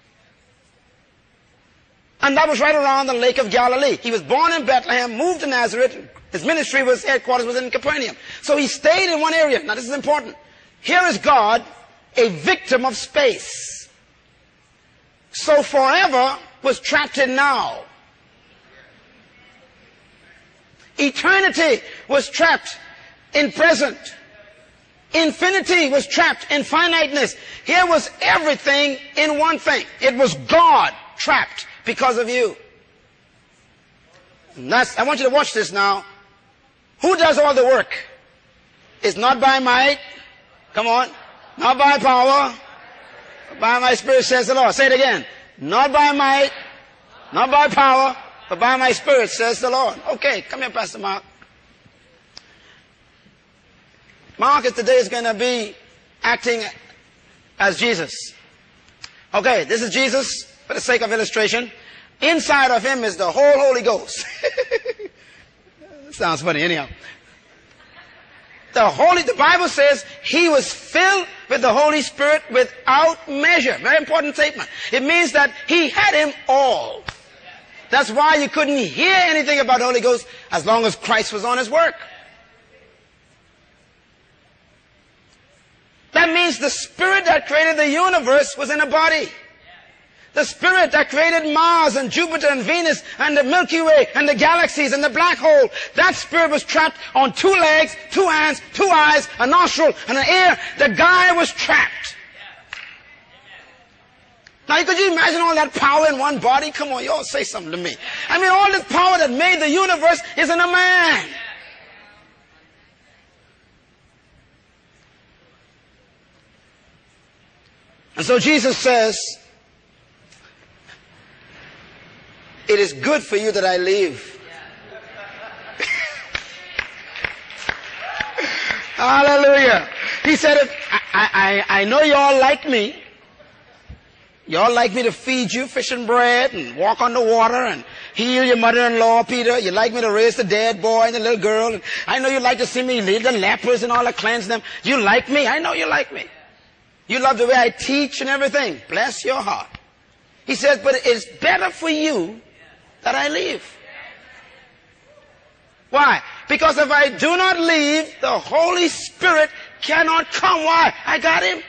And that was right around the Lake of Galilee. He was born in Bethlehem, moved to Nazareth. His ministry was, headquarters was in Capernaum. So he stayed in one area. Now this is important. Here is God, a victim of space. So forever was trapped in now. Eternity was trapped in present. Infinity was trapped in finiteness. Here was everything in one thing. It was God trapped because of you. And that's, I want you to watch this now. Who does all the work? It's not by might. Come on. Not by power. By my Spirit, says the Lord. Say it again. Not by might. Not by power. But by my Spirit, says the Lord. Okay, come here, Pastor Mark. Mark is today is going to be acting as Jesus. Okay, this is Jesus for the sake of illustration. Inside of him is the whole Holy Ghost. Sounds funny anyhow. The Holy, the Bible says he was filled with the Holy Spirit without measure. Very important statement. It means that he had him all. That's why you couldn't hear anything about the Holy Ghost as long as Christ was on his work. That means the Spirit that created the universe was in a body. The Spirit that created Mars and Jupiter and Venus and the Milky Way and the galaxies and the black hole, that Spirit was trapped on two legs, two hands, two eyes, a nostril, and an ear. The guy was trapped. Now, could you imagine all that power in one body? Come on, y'all say something to me. I mean, all this power that made the universe is in a man. And so Jesus says, it is good for you that I leave. Hallelujah. He said, if I, I, I know y'all like me. Y'all like me to feed you fish and bread and walk on the water and heal your mother-in-law, Peter. You like me to raise the dead boy and the little girl. And I know you like to see me lead the lepers and all that, cleanse them. You like me. I know you like me. You love the way I teach and everything. Bless your heart. He says, but it's better for you that I leave. Why? Because if I do not leave, the Holy Spirit cannot come. Why? I got him.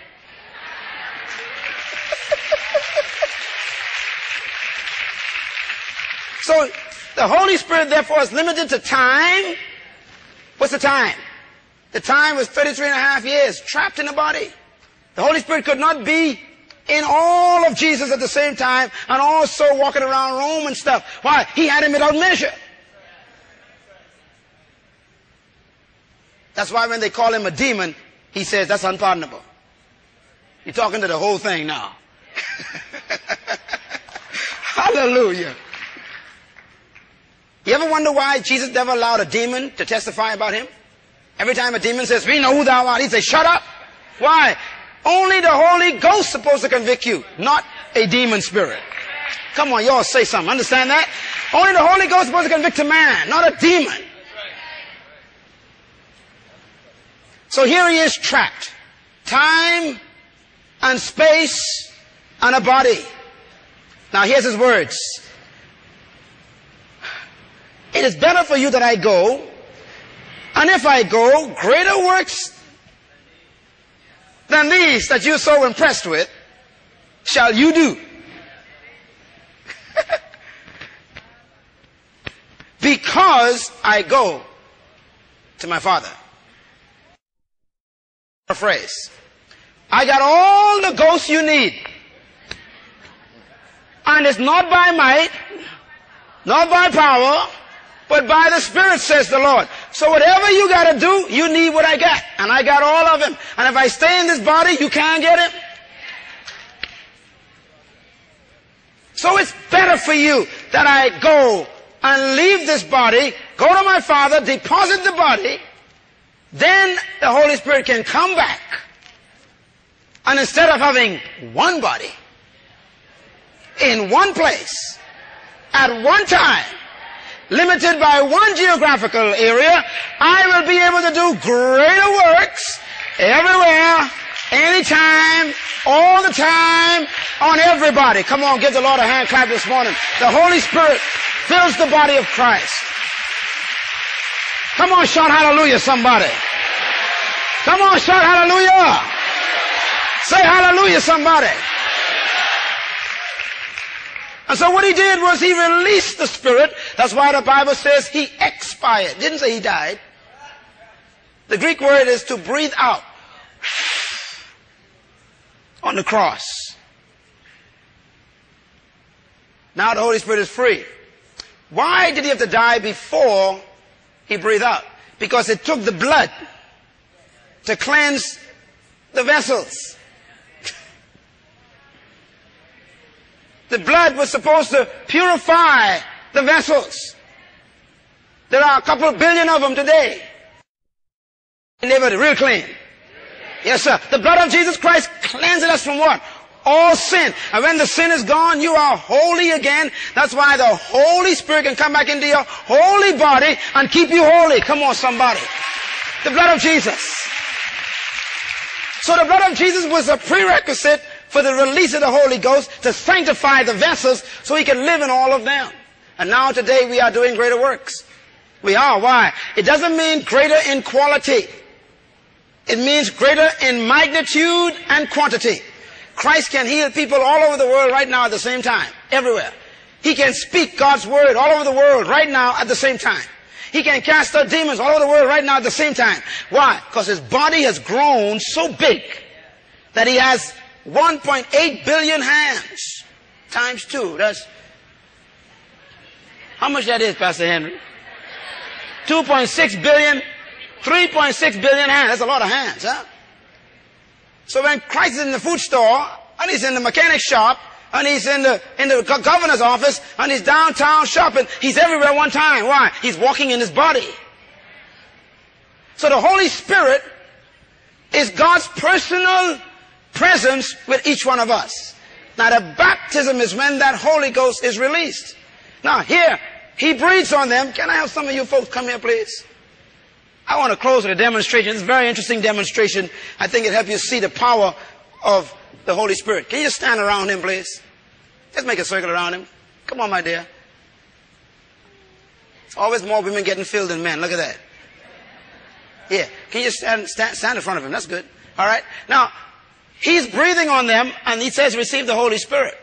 So the Holy Spirit therefore is limited to time. What's the time? The time was thirty-three and a half years trapped in the body. The Holy Spirit could not be in all of Jesus at the same time and also walking around Rome and stuff. Why? He had him without measure. That's why when they call him a demon, he says that's unpardonable. You're talking to the whole thing now. Hallelujah. You ever wonder why Jesus never allowed a demon to testify about him? Every time a demon says, we know who thou art, he says, shut up. Why? Only the Holy Ghost is supposed to convict you, not a demon spirit. Come on, y'all say something. Understand that? Only the Holy Ghost is supposed to convict a man, not a demon. So here he is trapped. Time and space and a body. Now here's his words. It is better for you that I go, and if I go, greater works than these that you're so impressed with shall you do. Because I go to my Father. A phrase. I got all the ghosts you need. And it's not by might, not by power, but by the Spirit, says the Lord. So whatever you got to do, you need what I got. And I got all of him. And if I stay in this body, you can't get him. So it's better for you that I go and leave this body, go to my Father, deposit the body, then the Holy Spirit can come back. And instead of having one body, in one place, at one time, limited by one geographical area, I will be able to do greater works Everywhere, anytime, all the time, on everybody. Come on, give the Lord a hand clap this morning. The Holy Spirit fills the body of Christ. Come on, shout hallelujah, somebody. Come on, shout hallelujah. Say hallelujah, somebody. And so what he did was he released the Spirit. That's why the Bible says he expired. Didn't say he died. The Greek word is to breathe out on the cross. Now the Holy Spirit is free. Why did he have to die before he breathed out? Because it took the blood to cleanse the vessels. The blood was supposed to purify the vessels. There are a couple of billion of them today. Neighbor, real clean. Yes, sir. The blood of Jesus Christ cleanses us from what? All sin. And when the sin is gone, you are holy again. That's why the Holy Spirit can come back into your holy body and keep you holy. Come on, somebody. The blood of Jesus. So the blood of Jesus was a prerequisite for the release of the Holy Ghost to sanctify the vessels so he can live in all of them. And now today we are doing greater works. We are. Why? It doesn't mean greater in quality. It means greater in magnitude and quantity. Christ can heal people all over the world right now at the same time. Everywhere. He can speak God's word all over the world right now at the same time. He can cast out demons all over the world right now at the same time. Why? Because his body has grown so big that he has one point eight billion hands. Times two. That's... How much that is, Pastor Henry? two point six billion, three point six billion hands. That's a lot of hands, huh? So when Christ is in the food store, and he's in the mechanic shop, and he's in the, in the governor's office, and he's downtown shopping, he's everywhere at one time. Why? He's walking in his body. So the Holy Spirit is God's personal presence with each one of us. Now the baptism is when that Holy Ghost is released. Now here, he breathes on them. Can I have some of you folks come here, please? I want to close with a demonstration. It's a very interesting demonstration. I think it'll help you see the power of the Holy Spirit. Can you just stand around him, please? Just make a circle around him. Come on, my dear. It's always more women getting filled than men. Look at that. Yeah. Can you just stand, stand, stand in front of him? That's good. All right. Now, he's breathing on them, and he says, receive the Holy Spirit.